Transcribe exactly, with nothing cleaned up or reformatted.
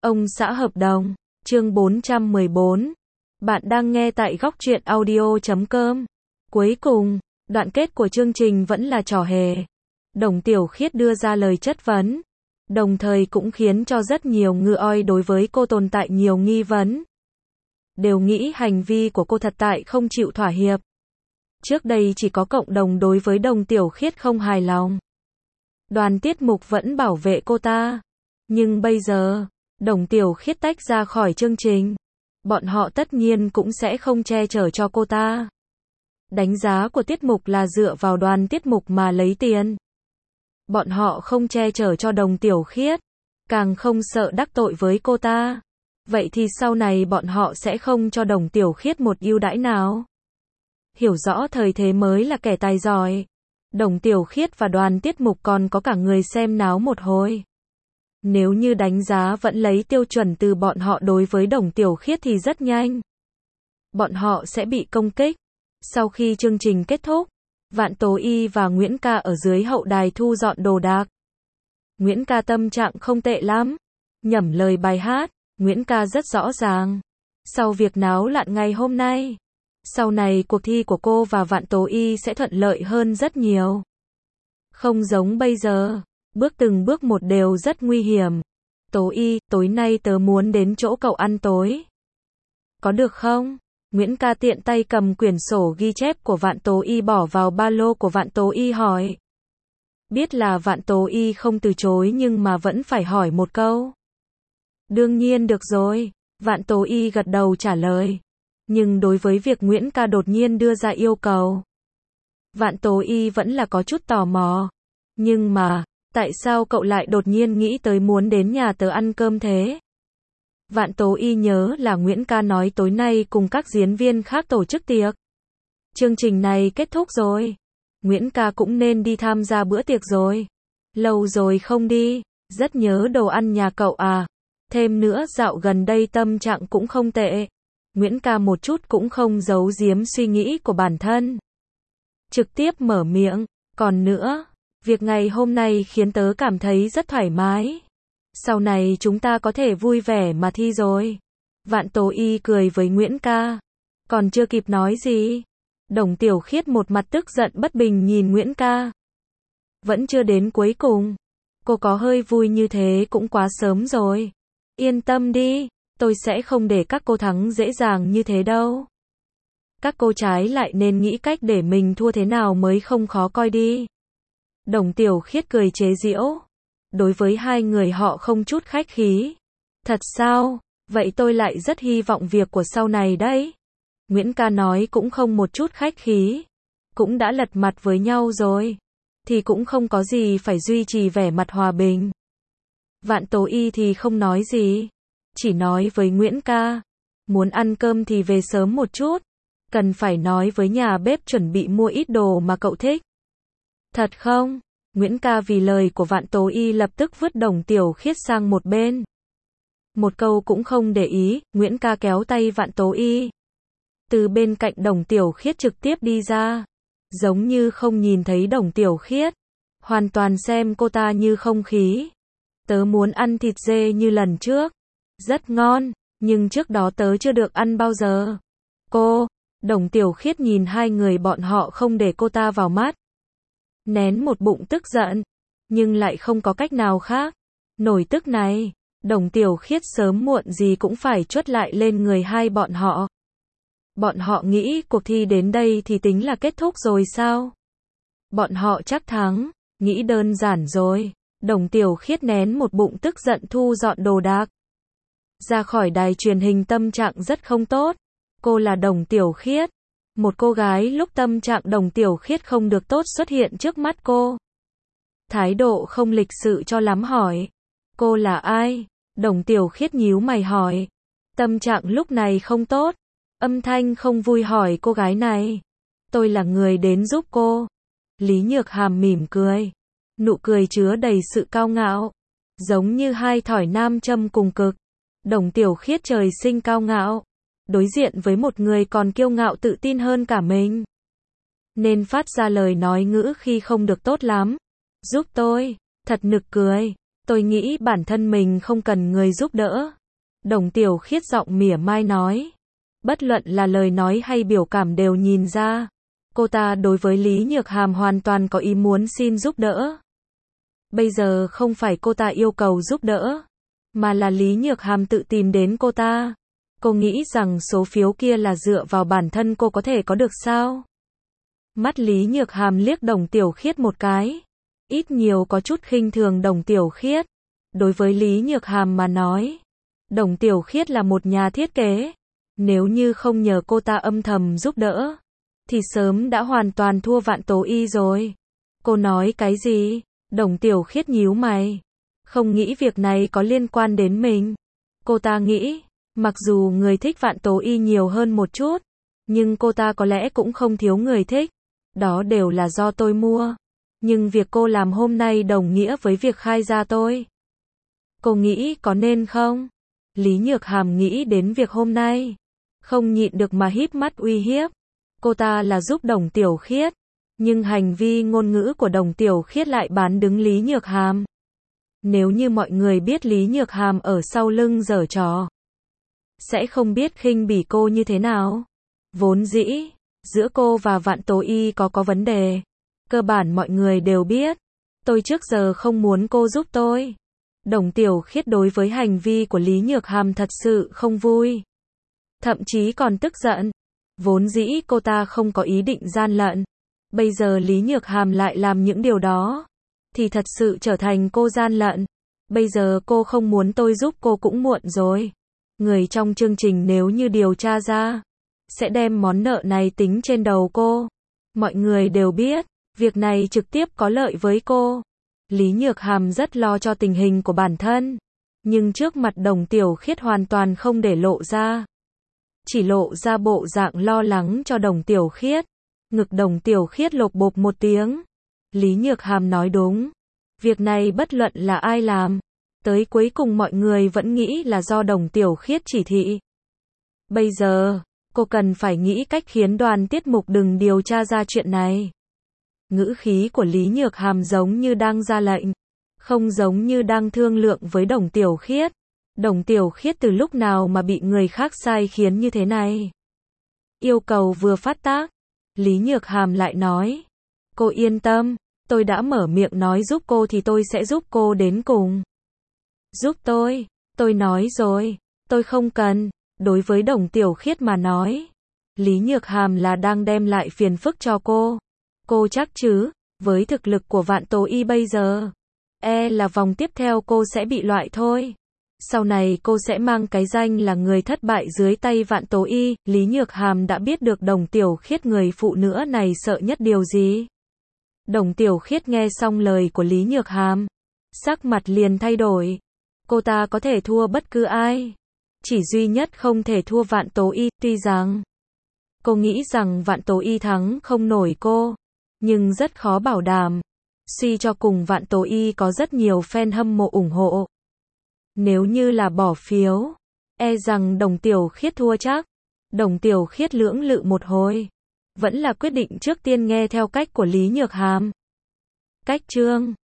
Ông xã hợp đồng, chương bốn trăm mười bốn. Bạn đang nghe tại góc truyện audio chấm com. Cuối cùng, đoạn kết của chương trình vẫn là trò hề. Đồng Tiểu Khiết đưa ra lời chất vấn, đồng thời cũng khiến cho rất nhiều ngư oi đối với cô tồn tại nhiều nghi vấn. Đều nghĩ hành vi của cô thật tại không chịu thỏa hiệp. Trước đây chỉ có cộng đồng đối với Đồng Tiểu Khiết không hài lòng. Đoàn tiết mục vẫn bảo vệ cô ta. Nhưng bây giờ, Đồng Tiểu Khiết tách ra khỏi chương trình. Bọn họ tất nhiên cũng sẽ không che chở cho cô ta. Đánh giá của tiết mục là dựa vào đoàn tiết mục mà lấy tiền. Bọn họ không che chở cho Đồng Tiểu Khiết, càng không sợ đắc tội với cô ta. Vậy thì sau này bọn họ sẽ không cho Đồng Tiểu Khiết một ưu đãi nào. Hiểu rõ thời thế mới là kẻ tài giỏi. Đồng Tiểu Khiết và đoàn tiết mục còn có cả người xem náo một hồi. Nếu như đánh giá vẫn lấy tiêu chuẩn từ bọn họ đối với Đồng Tiểu Khiết thì rất nhanh. Bọn họ sẽ bị công kích. Sau khi chương trình kết thúc, Vạn Tố Y và Nguyễn Ca ở dưới hậu đài thu dọn đồ đạc. Nguyễn Ca tâm trạng không tệ lắm. Nhẩm lời bài hát, Nguyễn Ca rất rõ ràng. Sau việc náo loạn ngày hôm nay, sau này cuộc thi của cô và Vạn Tố Y sẽ thuận lợi hơn rất nhiều. Không giống bây giờ, bước từng bước một đều rất nguy hiểm. Tố Y, tối nay tớ muốn đến chỗ cậu ăn tối. Có được không? Nguyễn Ca tiện tay cầm quyển sổ ghi chép của Vạn Tố Y bỏ vào ba lô của Vạn Tố Y hỏi. Biết là Vạn Tố Y không từ chối nhưng mà vẫn phải hỏi một câu. Đương nhiên được rồi, Vạn Tố Y gật đầu trả lời. Nhưng đối với việc Nguyễn Ca đột nhiên đưa ra yêu cầu, Vạn Tố Y vẫn là có chút tò mò. Nhưng mà, tại sao cậu lại đột nhiên nghĩ tới muốn đến nhà tớ ăn cơm thế? Vạn Tố Y nhớ là Nguyễn Ca nói tối nay cùng các diễn viên khác tổ chức tiệc. Chương trình này kết thúc rồi. Nguyễn Ca cũng nên đi tham gia bữa tiệc rồi. Lâu rồi không đi, rất nhớ đồ ăn nhà cậu à. Thêm nữa dạo gần đây tâm trạng cũng không tệ. Nguyễn Ca một chút cũng không giấu giếm suy nghĩ của bản thân. Trực tiếp mở miệng, còn nữa, việc ngày hôm nay khiến tớ cảm thấy rất thoải mái. Sau này chúng ta có thể vui vẻ mà thi rồi. Vạn Tố Y cười với Nguyễn Ca. Còn chưa kịp nói gì, Đồng Tiểu Khiết một mặt tức giận bất bình nhìn Nguyễn Ca. Vẫn chưa đến cuối cùng. Cô có hơi vui như thế cũng quá sớm rồi. Yên tâm đi, tôi sẽ không để các cô thắng dễ dàng như thế đâu. Các cô trái lại nên nghĩ cách để mình thua thế nào mới không khó coi đi. Đồng Tiểu Khiết cười chế giễu. Đối với hai người họ không chút khách khí. Thật sao? Vậy tôi lại rất hy vọng việc của sau này đấy. Nguyễn Ca nói cũng không một chút khách khí. Cũng đã lật mặt với nhau rồi. Thì cũng không có gì phải duy trì vẻ mặt hòa bình. Vạn Tố Y thì không nói gì. Chỉ nói với Nguyễn Ca. Muốn ăn cơm thì về sớm một chút. Cần phải nói với nhà bếp chuẩn bị mua ít đồ mà cậu thích. Thật không? Nguyễn Ca vì lời của Vạn Tố Y lập tức vứt Đồng Tiểu Khiết sang một bên. Một câu cũng không để ý, Nguyễn Ca kéo tay Vạn Tố Y. Từ bên cạnh Đồng Tiểu Khiết trực tiếp đi ra. Giống như không nhìn thấy Đồng Tiểu Khiết. Hoàn toàn xem cô ta như không khí. Tớ muốn ăn thịt dê như lần trước. Rất ngon, nhưng trước đó tớ chưa được ăn bao giờ. Cô, Đồng Tiểu Khiết nhìn hai người bọn họ không để cô ta vào mắt. Nén một bụng tức giận, nhưng lại không có cách nào khác. Nổi tức này, Đồng Tiểu Khiết sớm muộn gì cũng phải chuất lại lên người hai bọn họ. Bọn họ nghĩ cuộc thi đến đây thì tính là kết thúc rồi sao? Bọn họ chắc thắng, nghĩ đơn giản rồi. Đồng Tiểu Khiết nén một bụng tức giận thu dọn đồ đạc. Ra khỏi đài truyền hình tâm trạng rất không tốt. Cô là Đồng Tiểu Khiết. Một cô gái lúc tâm trạng Đồng Tiểu Khiết không được tốt xuất hiện trước mắt cô. Thái độ không lịch sự cho lắm hỏi. Cô là ai? Đồng Tiểu Khiết nhíu mày hỏi. Tâm trạng lúc này không tốt. Âm thanh không vui hỏi cô gái này. Tôi là người đến giúp cô. Lý Nhược Hàm mỉm cười. Nụ cười chứa đầy sự cao ngạo. Giống như hai thỏi nam châm cùng cực. Đồng Tiểu Khiết trời sinh cao ngạo. Đối diện với một người còn kiêu ngạo tự tin hơn cả mình. Nên phát ra lời nói ngữ khi không được tốt lắm. Giúp tôi, thật nực cười. Tôi nghĩ bản thân mình không cần người giúp đỡ. Đồng Tiểu Khiết giọng mỉa mai nói. Bất luận là lời nói hay biểu cảm đều nhìn ra. Cô ta đối với Lý Nhược Hàm hoàn toàn có ý muốn xin giúp đỡ. Bây giờ không phải cô ta yêu cầu giúp đỡ, mà là Lý Nhược Hàm tự tìm đến cô ta. Cô nghĩ rằng số phiếu kia là dựa vào bản thân cô có thể có được sao? Mắt Lý Nhược Hàm liếc Đồng Tiểu Khiết một cái. Ít nhiều có chút khinh thường Đồng Tiểu Khiết. Đối với Lý Nhược Hàm mà nói, Đồng Tiểu Khiết là một nhà thiết kế. Nếu như không nhờ cô ta âm thầm giúp đỡ, thì sớm đã hoàn toàn thua Vạn Tố Y rồi. Cô nói cái gì? Đồng Tiểu Khiết nhíu mày. Không nghĩ việc này có liên quan đến mình. Cô ta nghĩ, mặc dù người thích Vạn Tố Y nhiều hơn một chút, nhưng cô ta có lẽ cũng không thiếu người thích. Đó đều là do tôi mua. Nhưng việc cô làm hôm nay đồng nghĩa với việc khai ra tôi. Cô nghĩ có nên không? Lý Nhược Hàm nghĩ đến việc hôm nay, không nhịn được mà híp mắt uy hiếp. Cô ta là giúp Đồng Tiểu Khiết, nhưng hành vi ngôn ngữ của Đồng Tiểu Khiết lại bán đứng Lý Nhược Hàm. Nếu như mọi người biết Lý Nhược Hàm ở sau lưng giở trò, sẽ không biết khinh bỉ cô như thế nào. Vốn dĩ, giữa cô và Vạn Tố Y có có vấn đề. Cơ bản mọi người đều biết. Tôi trước giờ không muốn cô giúp tôi. Đồng Tiểu Khiết đối với hành vi của Lý Nhược Hàm thật sự không vui. Thậm chí còn tức giận. Vốn dĩ cô ta không có ý định gian lận. Bây giờ Lý Nhược Hàm lại làm những điều đó, thì thật sự trở thành cô gian lận. Bây giờ cô không muốn tôi giúp cô cũng muộn rồi. Người trong chương trình nếu như điều tra ra, sẽ đem món nợ này tính trên đầu cô. Mọi người đều biết, việc này trực tiếp có lợi với cô. Lý Nhược Hàm rất lo cho tình hình của bản thân, nhưng trước mặt Đồng Tiểu Khiết hoàn toàn không để lộ ra. Chỉ lộ ra bộ dạng lo lắng cho Đồng Tiểu Khiết. Ngực Đồng Tiểu Khiết lột bột một tiếng. Lý Nhược Hàm nói đúng. Việc này bất luận là ai làm, tới cuối cùng mọi người vẫn nghĩ là do Đồng Tiểu Khiết chỉ thị. Bây giờ, cô cần phải nghĩ cách khiến đoàn tiết mục đừng điều tra ra chuyện này. Ngữ khí của Lý Nhược Hàm giống như đang ra lệnh, không giống như đang thương lượng với Đồng Tiểu Khiết. Đồng Tiểu Khiết từ lúc nào mà bị người khác sai khiến như thế này? Yêu cầu vừa phát tác, Lý Nhược Hàm lại nói, cô yên tâm, tôi đã mở miệng nói giúp cô thì tôi sẽ giúp cô đến cùng. Giúp tôi, tôi nói rồi, tôi không cần. Đối với Đồng Tiểu Khiết mà nói, Lý Nhược Hàm là đang đem lại phiền phức cho cô. Cô chắc chứ, với thực lực của Vạn Tố Y bây giờ, e là vòng tiếp theo cô sẽ bị loại thôi. Sau này cô sẽ mang cái danh là người thất bại dưới tay Vạn Tố Y. Lý Nhược Hàm đã biết được Đồng Tiểu Khiết người phụ nữ này sợ nhất điều gì. Đồng Tiểu Khiết nghe xong lời của Lý Nhược Hàm, sắc mặt liền thay đổi. Cô ta có thể thua bất cứ ai, chỉ duy nhất không thể thua Vạn Tố Y. Tuy rằng cô nghĩ rằng Vạn Tố Y thắng không nổi cô, nhưng rất khó bảo đảm. Suy cho cùng Vạn Tố Y có rất nhiều fan hâm mộ ủng hộ. Nếu như là bỏ phiếu, e rằng Đồng Tiểu Khiết thua chắc. Đồng Tiểu Khiết lưỡng lự một hồi, vẫn là quyết định trước tiên nghe theo cách của Lý Nhược Hàm. Cách chương